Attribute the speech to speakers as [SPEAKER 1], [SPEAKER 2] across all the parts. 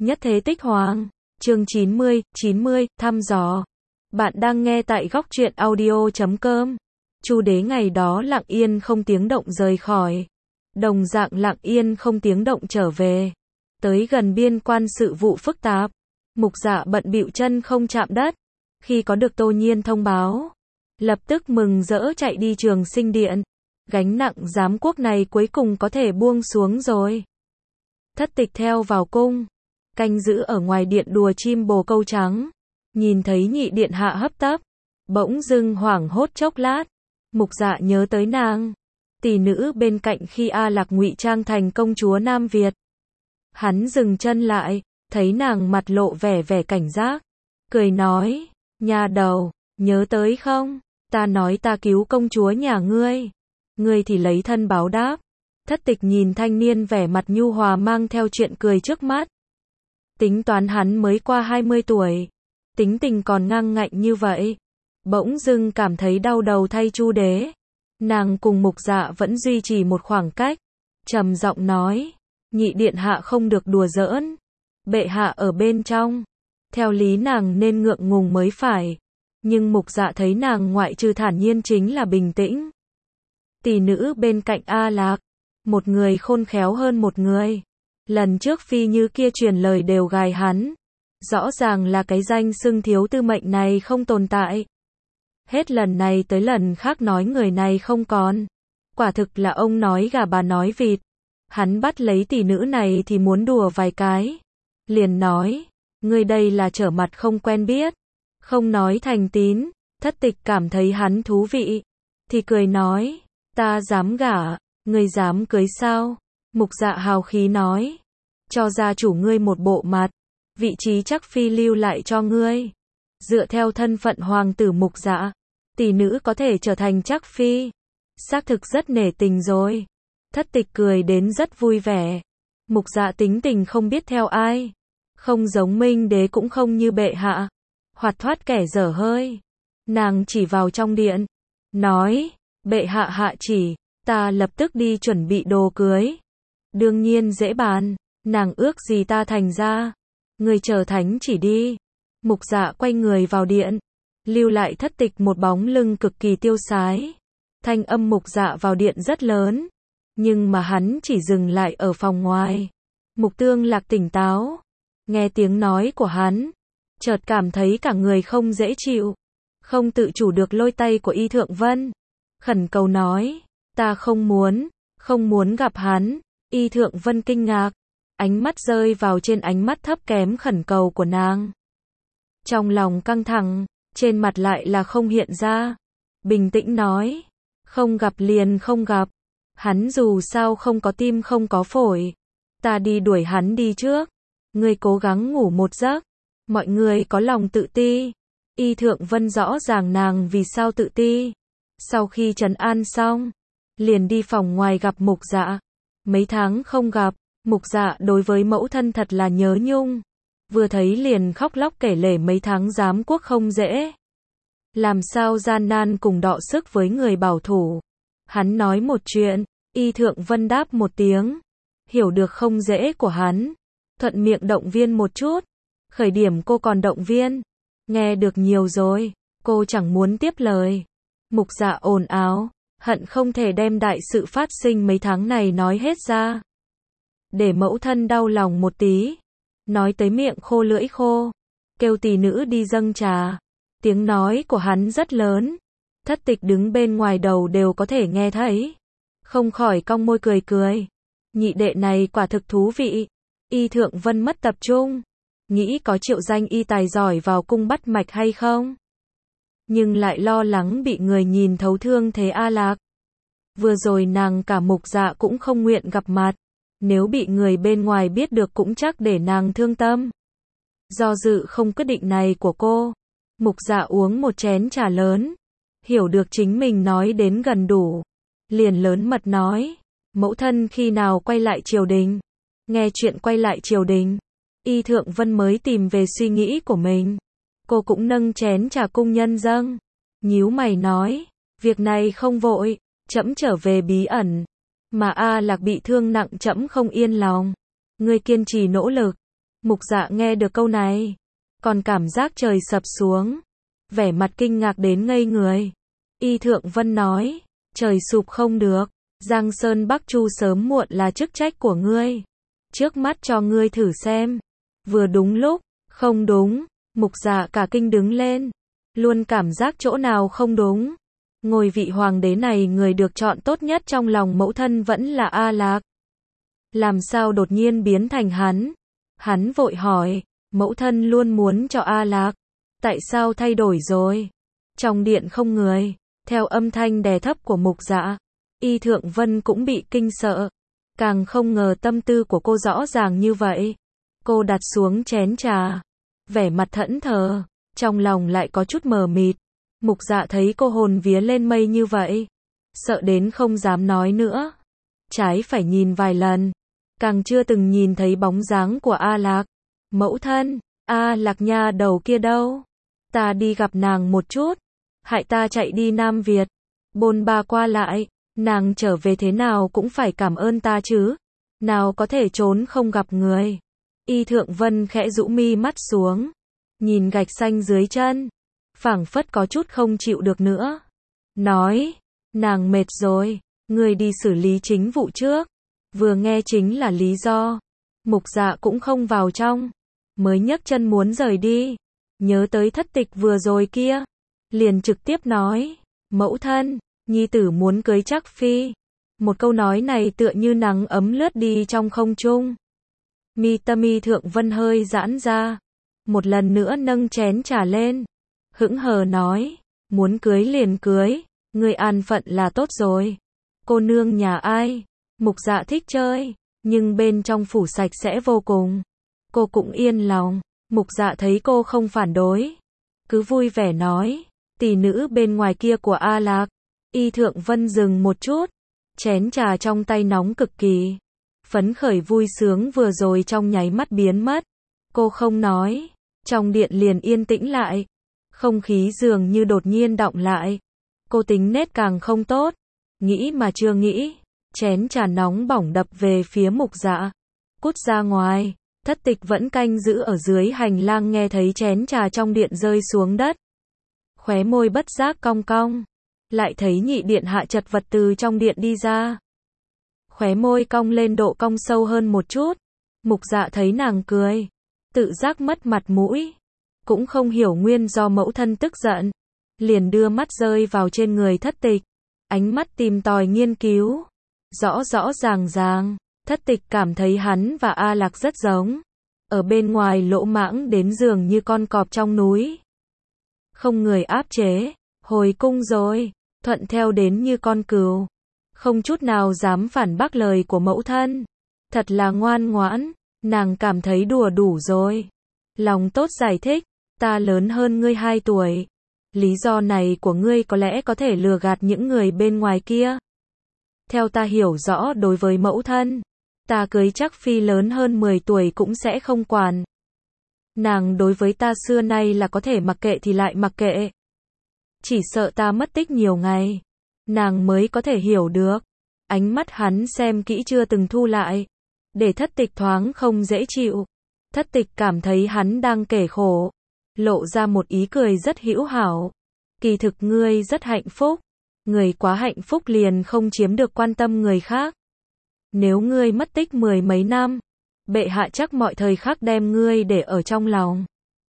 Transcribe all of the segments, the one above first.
[SPEAKER 1] Nhất thế tích hoàng. Chương 90, thăm dò. Bạn đang nghe tại góc truyện audio.com. Chu đế ngày đó lặng yên không tiếng động rời khỏi. Đồng dạng lặng yên không tiếng động trở về. Tới gần biên quan sự vụ phức tạp. Mục Dạ bận bịu chân không chạm đất. Khi có được Tô Nhiên thông báo, lập tức mừng rỡ chạy đi Trường Sinh Điện. Gánh nặng giám quốc này cuối cùng có thể buông xuống rồi. Thất Tịch theo vào cung, canh giữ ở ngoài điện đùa chim bồ câu trắng. Nhìn thấy nhị điện hạ hấp tấp, bỗng dưng hoảng hốt chốc lát. Mục Dạ nhớ tới nàng, tỷ nữ bên cạnh khi A Lạc ngụy trang thành công chúa Nam Việt. Hắn dừng chân lại, thấy nàng mặt lộ vẻ cảnh giác, cười nói, nhà đầu, nhớ tới không? Ta nói ta cứu công chúa nhà ngươi thì lấy thân báo đáp. Thất Tịch nhìn thanh niên vẻ mặt nhu hòa mang theo chuyện cười trước mắt. Tính toán hắn mới qua 20 tuổi, tính tình còn ngang ngạnh như vậy. Bỗng dưng cảm thấy đau đầu thay Chu đế. Nàng cùng Mục Dạ vẫn duy trì một khoảng cách, trầm giọng nói, nhị điện hạ không được đùa giỡn. Bệ hạ ở bên trong, theo lý nàng nên ngượng ngùng mới phải. Nhưng Mục Dạ thấy nàng ngoại trừ thản nhiên chính là bình tĩnh. Tỷ nữ bên cạnh A Lạc, một người khôn khéo hơn một người. Lần trước Phi Như kia truyền lời đều gài hắn. Rõ ràng là cái danh xưng thiếu tư mệnh này không tồn tại. Hết lần này tới lần khác nói người này không còn. Quả thực là ông nói gà bà nói vịt. Hắn bắt lấy tỷ nữ này thì muốn đùa vài cái. Liền nói, ngươi đây là trở mặt không quen biết. Không nói thành tín. Thất Tịch cảm thấy hắn thú vị, thì cười nói, ta dám gả, ngươi dám cưới sao? Mục Dạ hào khí nói, cho gia chủ ngươi một bộ mặt, vị trí chắc phi lưu lại cho ngươi. Dựa theo thân phận hoàng tử Mục Dạ, tỷ nữ có thể trở thành chắc phi. Xác thực rất nể tình rồi. Thất Tịch cười đến rất vui vẻ. Mục Dạ tính tình không biết theo ai. Không giống Minh đế cũng không như bệ hạ. Hoạt thoát kẻ dở hơi. Nàng chỉ vào trong điện, nói, bệ hạ hạ chỉ, ta lập tức đi chuẩn bị đồ cưới. Đương nhiên dễ bàn, nàng ước gì ta thành ra. Người chờ thánh chỉ đi. Mục Dạ quay người vào điện, lưu lại Thất Tịch một bóng lưng cực kỳ tiêu sái. Thanh âm Mục Dạ vào điện rất lớn, nhưng mà hắn chỉ dừng lại ở phòng ngoài. Mục Tương Lạc tỉnh táo, nghe tiếng nói của hắn, chợt cảm thấy cả người không dễ chịu, không tự chủ được lôi tay của Y Thượng Vân, khẩn cầu nói, ta không muốn gặp hắn. Y Thượng Vân kinh ngạc, ánh mắt rơi vào trên ánh mắt thấp kém khẩn cầu của nàng. Trong lòng căng thẳng, trên mặt lại là không hiện ra, bình tĩnh nói, không gặp liền không gặp, hắn dù sao không có tim không có phổi, ta đi đuổi hắn đi trước, ngươi cố gắng ngủ một giấc, mọi người có lòng tự ti. Y Thượng Vân rõ ràng nàng vì sao tự ti. Sau khi trấn an xong, liền đi phòng ngoài gặp Mục Dạ. Mấy tháng không gặp, Mục Dạ đối với mẫu thân thật là nhớ nhung. Vừa thấy liền khóc lóc kể lể mấy tháng giám quốc không dễ. Làm sao gian nan cùng đọ sức với người bảo thủ. Hắn nói một chuyện, Y Thượng Vân đáp một tiếng. Hiểu được không dễ của hắn. Thuận miệng động viên một chút. Khởi điểm cô còn động viên. Nghe được nhiều rồi, cô chẳng muốn tiếp lời. Mục Dạ ồn ào, hận không thể đem đại sự phát sinh mấy tháng này nói hết ra. Để mẫu thân đau lòng một tí. Nói tới miệng khô lưỡi khô. Kêu tỷ nữ đi dâng trà. Tiếng nói của hắn rất lớn. Thất Tịch đứng bên ngoài đầu đều có thể nghe thấy. Không khỏi cong môi cười. Nhị đệ này quả thực thú vị. Y Thượng Vân mất tập trung. Nghĩ có triệu danh y tài giỏi vào cung bắt mạch hay không? Nhưng lại lo lắng bị người nhìn thấu thương thế A Lạc. Vừa rồi nàng cả Mục Dạ cũng không nguyện gặp mặt. Nếu bị người bên ngoài biết được cũng chắc để nàng thương tâm. Do dự không quyết định này của cô, Mục Dạ uống một chén trà lớn. Hiểu được chính mình nói đến gần đủ. Liền lớn mật nói, mẫu thân khi nào quay lại triều đình? Nghe chuyện quay lại triều đình, Y Thượng Vân mới tìm về suy nghĩ của mình. Cô cũng nâng chén trà cung nhân dâng. Nhíu mày nói, việc này không vội, trẫm trở về bí ẩn. Mà A Lạc bị thương nặng trẫm không yên lòng. Ngươi kiên trì nỗ lực. Mục Dạ nghe được câu này, còn cảm giác trời sập xuống, vẻ mặt kinh ngạc đến ngây người. Y Thượng Vân nói, trời sụp không được, Giang Sơn Bắc Chu sớm muộn là chức trách của ngươi. Trước mắt cho ngươi thử xem. Vừa đúng lúc, không đúng, Mục Dạ cả kinh đứng lên, luôn cảm giác chỗ nào không đúng. Ngôi vị hoàng đế này người được chọn tốt nhất trong lòng mẫu thân vẫn là A Lạc. Làm sao đột nhiên biến thành hắn? Hắn vội hỏi, mẫu thân luôn muốn cho A Lạc, tại sao thay đổi rồi? Trong điện không người, theo âm thanh đè thấp của Mục Dạ, Y Thượng Vân cũng bị kinh sợ, càng không ngờ tâm tư của cô rõ ràng như vậy. Cô đặt xuống chén trà, vẻ mặt thẫn thờ, trong lòng lại có chút mờ mịt. Mục Dạ thấy cô hồn vía lên mây như vậy, sợ đến không dám nói nữa. Trái phải nhìn vài lần, càng chưa từng nhìn thấy bóng dáng của A Lạc. Mẫu thân, A Lạc nha đầu kia đâu? Ta đi gặp nàng một chút, hại ta chạy đi Nam Việt, bôn ba qua lại, nàng trở về thế nào cũng phải cảm ơn ta chứ, nào có thể trốn không gặp người. Y Thượng Vân khẽ rũ mi mắt xuống, nhìn gạch xanh dưới chân, phảng phất có chút không chịu được nữa. Nói, nàng mệt rồi, ngươi đi xử lý chính vụ trước. Vừa nghe chính là lý do, Mục Dạ cũng không vào trong, mới nhấc chân muốn rời đi. Nhớ tới thất tịch vừa rồi kia, liền trực tiếp nói, mẫu thân, nhi tử muốn cưới Trác phi. Một câu nói này tựa như nắng ấm lướt đi trong không trung. Mi tâm Y Thượng Vân hơi giãn ra, một lần nữa nâng chén trà lên, hững hờ nói, muốn cưới liền cưới, người an phận là tốt rồi. Cô nương nhà ai? Mục Dạ thích chơi, nhưng bên trong phủ sạch sẽ vô cùng. Cô cũng yên lòng. Mục Dạ thấy cô không phản đối, cứ vui vẻ nói, tỷ nữ bên ngoài kia của A Lạc. Y Thượng Vân dừng một chút, chén trà trong tay nóng cực kỳ. Phấn khởi vui sướng vừa rồi trong nháy mắt biến mất. Cô không nói, trong điện liền yên tĩnh lại. Không khí dường như đột nhiên đọng lại. Cô tính nết càng không tốt, nghĩ mà chưa nghĩ, chén trà nóng bỏng đập về phía Mục Dạ. Cút ra ngoài. Thất tịch vẫn canh giữ ở dưới hành lang nghe thấy chén trà trong điện rơi xuống đất. Khóe môi bất giác cong cong. Lại thấy nhị điện hạ chật vật từ trong điện đi ra. Khóe môi cong lên độ cong sâu hơn một chút. Mục Dạ thấy nàng cười, tự giác mất mặt mũi. Cũng không hiểu nguyên do mẫu thân tức giận. Liền đưa mắt rơi vào trên người thất tịch. Ánh mắt tìm tòi nghiên cứu. Rõ rõ ràng ràng. Thất tịch cảm thấy hắn và A Lạc rất giống. Ở bên ngoài lỗ mãng đến dường như con cọp trong núi. Không người áp chế. Hồi cung rồi. Thuận theo đến như con cừu. Không chút nào dám phản bác lời của mẫu thân. Thật là ngoan ngoãn. Nàng cảm thấy đùa đủ rồi. Lòng tốt giải thích. Ta lớn hơn ngươi 2 tuổi. Lý do này của ngươi có lẽ có thể lừa gạt những người bên ngoài kia. Theo ta hiểu rõ đối với mẫu thân, ta cưới Trác phi lớn hơn 10 tuổi cũng sẽ không quản. Nàng đối với ta xưa nay là có thể mặc kệ thì lại mặc kệ. Chỉ sợ ta mất tích nhiều ngày, nàng mới có thể hiểu được. Ánh mắt hắn xem kỹ chưa từng thu lại, để thất tịch thoáng không dễ chịu. Thất tịch cảm thấy hắn đang kể khổ, lộ ra một ý cười rất hữu hảo. Kỳ thực ngươi rất hạnh phúc. Người quá hạnh phúc liền không chiếm được quan tâm người khác. Nếu ngươi mất tích 10 mấy năm, bệ hạ chắc mọi thời khắc đem ngươi để ở trong lòng.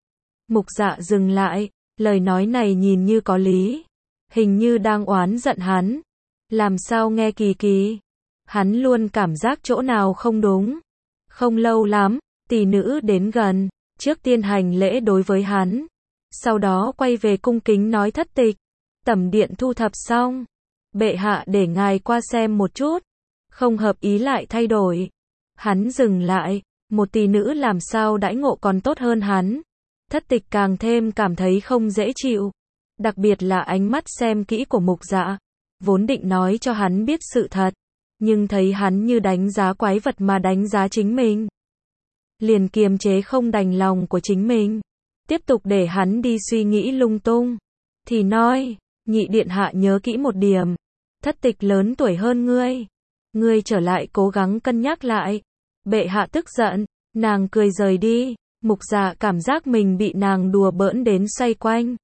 [SPEAKER 1] Mục Dạ dừng lại, lời nói này nhìn như có lý, hình như đang oán giận hắn. Làm sao nghe kỳ kỳ, hắn luôn cảm giác chỗ nào không đúng. Không lâu lắm, tỷ nữ đến gần, trước tiên hành lễ đối với hắn, sau đó quay về cung kính nói thất tịch, tẩm điện thu thập xong, bệ hạ để ngài qua xem một chút, không hợp ý lại thay đổi. Hắn dừng lại, một tỷ nữ làm sao đãi ngộ còn tốt hơn hắn. Thất tịch càng thêm cảm thấy không dễ chịu, đặc biệt là ánh mắt xem kỹ của Mục Dạ. Vốn định nói cho hắn biết sự thật, nhưng thấy hắn như đánh giá quái vật mà đánh giá chính mình, liền kiềm chế không đành lòng của chính mình, tiếp tục để hắn đi suy nghĩ lung tung, thì nói, nhị điện hạ nhớ kỹ một điểm, thất tịch lớn tuổi hơn ngươi trở lại cố gắng cân nhắc lại, bệ hạ tức giận, Nàng cười rời đi, Mục Dạ cảm giác mình bị nàng đùa bỡn đến xoay quanh.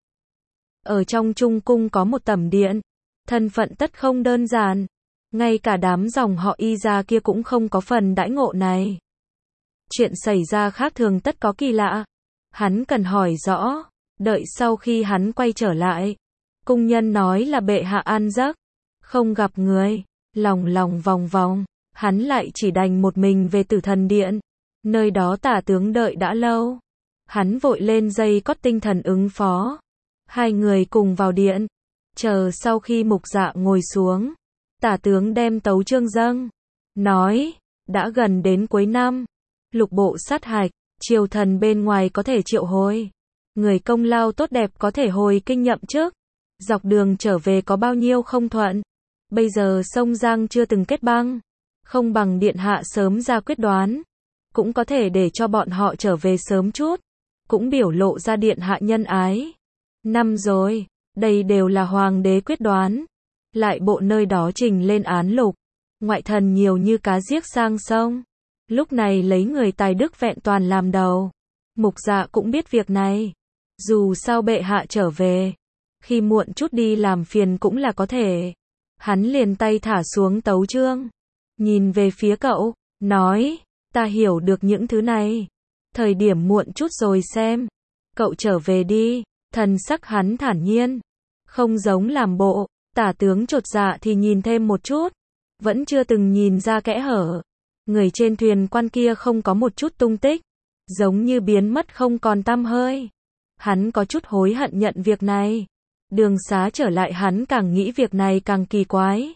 [SPEAKER 1] Ở trong Trung cung có một tẩm điện, thân phận tất không đơn giản, ngay cả đám dòng họ Y gia kia cũng không có phần đãi ngộ này. Chuyện xảy ra khác thường tất có kỳ lạ, hắn cần hỏi rõ, đợi sau khi hắn quay trở lại. Cung nhân nói là bệ hạ an giấc, không gặp người, lòng lòng vòng vòng, hắn lại chỉ đành một mình về Tử Thần Điện. Nơi đó Tả tướng đợi đã lâu, hắn vội lên dây cót tinh thần ứng phó. Hai người cùng vào điện, chờ sau khi Mục Dạ ngồi xuống, Tả tướng đem tấu chương dâng, nói, đã gần đến cuối năm, lục bộ sát hạch, triều thần bên ngoài có thể triệu hồi, người công lao tốt đẹp có thể hồi kinh nhậm chức, dọc đường trở về có bao nhiêu không thuận, bây giờ sông Giang chưa từng kết băng, không bằng điện hạ sớm ra quyết đoán, cũng có thể để cho bọn họ trở về sớm chút, cũng biểu lộ ra điện hạ nhân ái. Năm rồi, đây đều là hoàng đế quyết đoán, lại bộ nơi đó trình lên án lục, ngoại thần nhiều như cá giết sang sông, lúc này lấy người tài đức vẹn toàn làm đầu. Mục Dạ cũng biết việc này, dù sao bệ hạ trở về, khi muộn chút đi làm phiền cũng là có thể. Hắn liền tay thả xuống tấu chương, nhìn về phía cậu, nói, ta hiểu được những thứ này, thời điểm muộn chút rồi xem, cậu trở về đi. Thần sắc hắn thản nhiên, không giống làm bộ. Tả tướng chột dạ thì nhìn thêm một chút, vẫn chưa từng nhìn ra kẽ hở. Người trên thuyền quan kia không có một chút tung tích, giống như biến mất không còn tăm hơi. Hắn có chút hối hận nhận việc này. Đường xá trở lại hắn càng nghĩ việc này càng kỳ quái.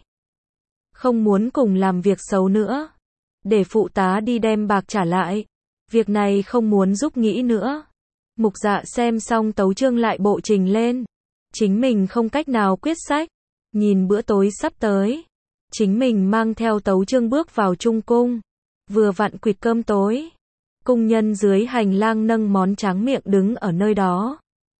[SPEAKER 1] Không muốn cùng làm việc xấu nữa, để phụ tá đi đem bạc trả lại. Việc này không muốn giúp nghĩ nữa. Mục Dạ xem xong tấu chương lại bộ trình lên. Chính mình không cách nào quyết sách. Nhìn bữa tối sắp tới, chính mình mang theo tấu chương bước vào Trung cung. Vừa vặn quỵt cơm tối. Cung nhân dưới hành lang nâng món tráng miệng đứng ở nơi đó,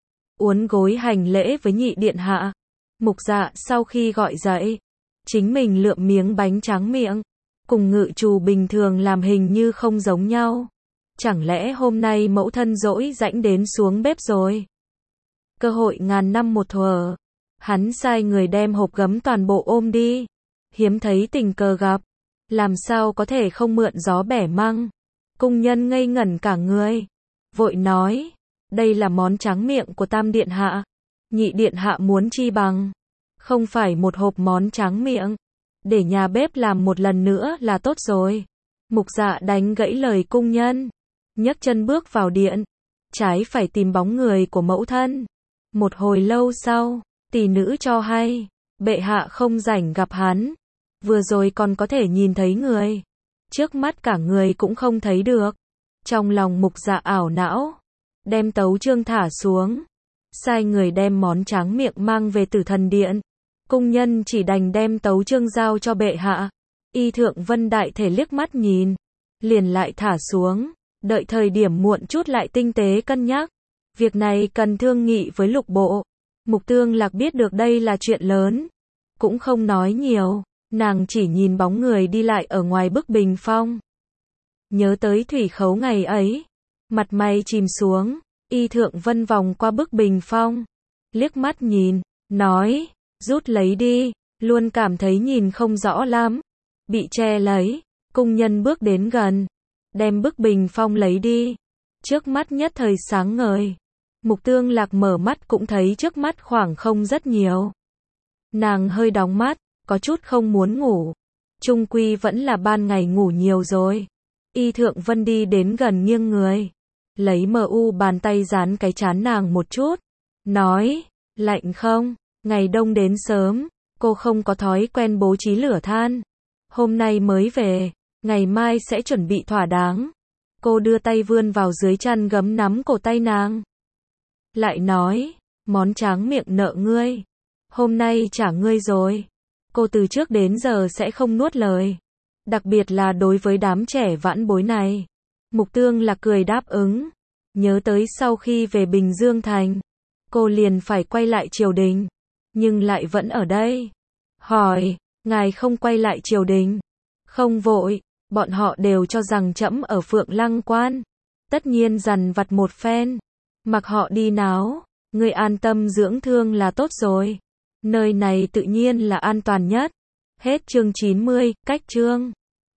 [SPEAKER 1] uốn gối hành lễ với nhị điện hạ. Mục Dạ sau khi gọi dậy, chính mình lượm miếng bánh tráng miệng, cùng ngự trù bình thường làm hình như không giống nhau. Chẳng lẽ hôm nay mẫu thân dỗi rãnh đến xuống bếp rồi? Cơ hội ngàn năm một thuở. Hắn sai người đem hộp gấm toàn bộ ôm đi. Hiếm thấy tình cờ gặp, làm sao có thể không mượn gió bẻ măng. Cung nhân ngây ngẩn cả người, vội nói, đây là món tráng miệng của Tam điện hạ. Nhị điện hạ muốn chi bằng, không phải một hộp món tráng miệng, để nhà bếp làm một lần nữa là tốt rồi. Mục Dạ đánh gãy lời cung nhân, nhấc chân bước vào điện, trái phải tìm bóng người của mẫu thân. Một hồi lâu sau, tỷ nữ cho hay, bệ hạ không rảnh gặp hắn, vừa rồi còn có thể nhìn thấy người, trước mắt cả người cũng không thấy được. Trong lòng Mục Dạ ảo não, đem tấu chương thả xuống, sai người đem món tráng miệng mang về Tử Thần Điện. Cung nhân chỉ đành đem tấu chương giao cho bệ hạ. Y Thượng Vân đại thể liếc mắt nhìn, liền lại thả xuống, đợi thời điểm muộn chút lại tinh tế cân nhắc. Việc này cần thương nghị với lục bộ. Mục Tương Lạc biết được đây là chuyện lớn, cũng không nói nhiều, nàng chỉ nhìn bóng người đi lại ở ngoài bức bình phong. Nhớ tới thủy khấu ngày ấy, mặt mày chìm xuống. Y Thượng Vân vòng qua bức bình phong, liếc mắt nhìn, nói, rút lấy đi, luôn cảm thấy nhìn không rõ lắm, bị che lấy. Cung nhân bước đến gần, đem bức bình phong lấy đi, trước mắt nhất thời sáng ngời. Mục Tương Lạc mở mắt cũng thấy trước mắt khoảng không rất nhiều. Nàng hơi đóng mắt, có chút không muốn ngủ, chung quy vẫn là ban ngày ngủ nhiều rồi. Y Thượng Vân đi đến gần nghiêng người, lấy bàn tay dán cái trán nàng một chút, nói, lạnh không? Ngày đông đến sớm, cô không có thói quen bố trí lửa than. Hôm nay mới về, ngày mai sẽ chuẩn bị thỏa đáng. Cô đưa tay vươn vào dưới chăn gấm nắm cổ tay nàng. Lại nói, món tráng miệng nợ ngươi. Hôm nay trả ngươi rồi. Cô từ trước đến giờ sẽ không nuốt lời. Đặc biệt là đối với đám trẻ vãn bối này. Mục Tương Lạc cười đáp ứng. Nhớ tới sau khi về Bình Dương Thành, cô liền phải quay lại triều đình, nhưng lại vẫn ở đây. Hỏi, ngài không quay lại triều đình? Không vội, Bọn họ đều cho rằng trẫm ở Phượng Lăng Quan. Tất nhiên dằn vặt một phen. Mặc họ đi náo. Ngươi an tâm dưỡng thương là tốt rồi. Nơi này tự nhiên là an toàn nhất. Hết chương 90, cách chương.